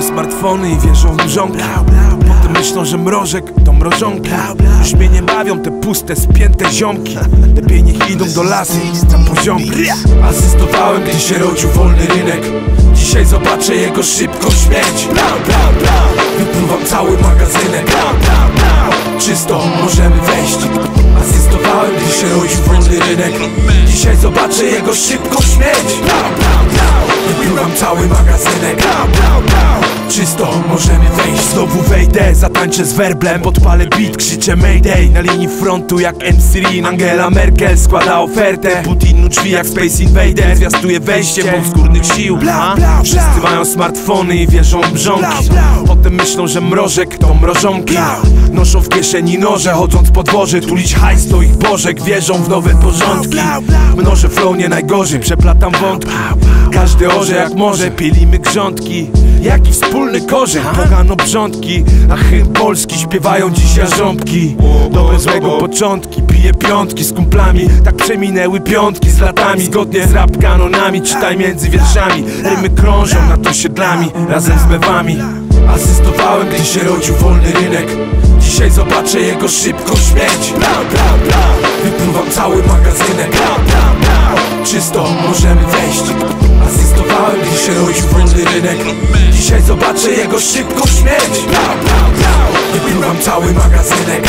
smartfony i wierzą w mrzonki. Potem myślą, że mrożek to mrożonki. Już mnie nie bawią te puste, spięte ziomki. Lepiej niech idą do lasu na poziomki. Asystowałem, gdy się rodził wolny rynek. Dzisiaj zobaczę jego szybką śmierć. Wypływam cały magazynek. Czysto, możemy wejść. Asystowałem, gdy się rodził wolny rynek. Dzisiaj zobaczę jego szybką śmierć. Wypływam cały magazynek. Czysto, możemy wejść. Znowu wejdę, zatańczę z werblem. Podpalę beat, krzyczę Mayday. Na linii frontu jak MC Rin. Angela Merkel składa ofertę. Putin u drzwi jak Space Invader. Zwiastuje wejście podskórnych sił. Wszyscy mają smartfony i wierzą w mrzonki. Potem myślą, że mrożek to mrożonki. Noszą w kieszeni noże, chodząc po dworze. Tulić hajs to ich bożek, wierzą w nowe porządki. Mnożę flow nie najgorzej, przeplatam wątki. Każdy orze jak może, pielimy grządki. Jaki wspólny korzeń, pogano brządki. A hymn polski śpiewają dziś jarząbki. Do złego początki, piję piątki z kumplami. Tak przeminęły piątki z latami. Zgodnie z rap kanonami, czytaj między wierszami. Rymy krążą nad osiedlami, razem z mewami. Asystowałem, gdy się rodził wolny rynek. Dzisiaj zobaczę jego szybką śmierć. Wypływam cały magazynek. Czysto, możemy wejść. Asystowałem, gdy się rodził wolny rynek. Dzisiaj zobaczę jego szybką śmierć. Wypływam cały magazynek.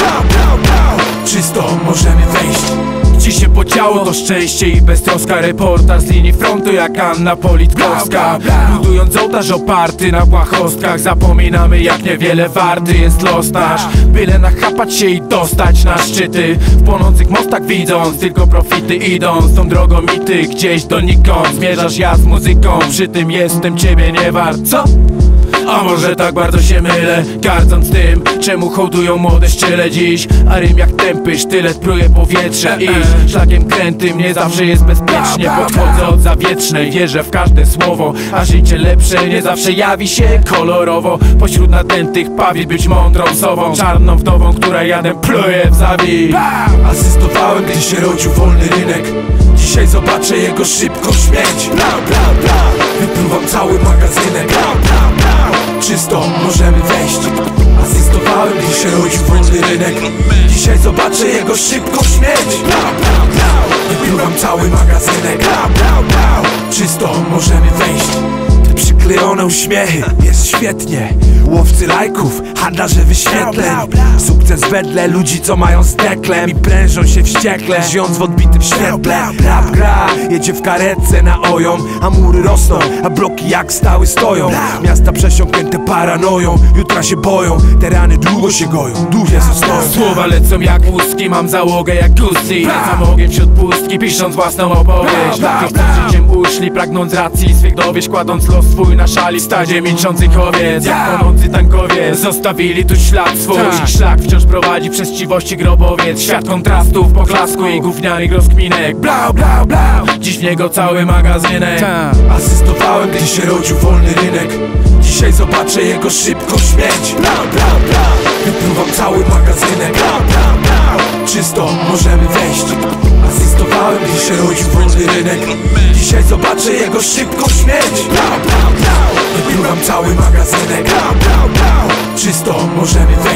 Czysto, możemy wejść. Ci się podziało to szczęście i beztroska. Reportaż z linii frontu jak Anna Politkowska. Budując ołtarz oparty na błahostkach. Zapominamy jak niewiele warty jest los nasz. Byle nachapać się i dostać na szczyty. W płonących mostach widząc tylko profity idąc tą drogą i ty gdzieś donikąd. Zmierzasz ja z muzyką, przy tym jestem ciebie nie wart. Co? A może tak bardzo się mylę, gardząc tym, czemu hołdują młode szczyle dziś. A rym jak tępy sztylet pruje powietrze. I szlakiem krętym nie zawsze jest bezpiecznie. Podchodzę od zawietrznej, wierzę w każde słowo. A życie lepsze nie zawsze jawi się kolorowo. Pośród nadętych pawić być mądrą sową. Czarną wdową, która jadem pluje w zawij. Asystowałem, gdy się rodził wolny rynek. Dzisiaj zobaczę jego szybką śmierć. Wypływam cały magazynek. Czysto, możemy wejść. Asystowałem, gdy się rodził wolny rynek. Dzisiaj zobaczę jego szybką śmierć. Wypływam cały magazynek. Czysto, możemy wejść. Te przyklejone uśmiechy, jest świetnie. Łowcy lajków, handlarze wyświetleń. Sukces wedle ludzi, co mają z deklem i prężą się wściekle, żyjąc w odbitym świetle. Rap gra, jedzie w karetce na ojom. A mury rosną, a bloki jak stały stoją. Miasta przesiąknięte paranoją, jutra się boją. Te rany długo się goją, duże zostają. Słowa lecą jak łuski, mam załogę jak Gucci. Lecam ogiem wśród pustki, pisząc własną opowieść. Dla tych, co życiem uszli, pragnąc racji swych dowieść. Kładąc los swój na szali w stadzie milczących owiec. Jak płonący tankowiec, zostawili tu ślad swój. Ich szlak wciąż prowadzi przez chciwości grobowiec. Świat kontrastów, poklasku i gównianych rozkminek. Blau, blau, blau, dziś w niego cały magazynek. Asystowałem, gdy się rodził wolny rynek. Dzisiaj zobaczę jego szybką śmierć. Wypływam cały magazynek. Czysto, możemy wejść. Asystowałem, gdy się rodził wolny rynek. Dzisiaj zobaczę jego szybką śmierć. Wypływam cały magazynek. Czysto, możemy wejść.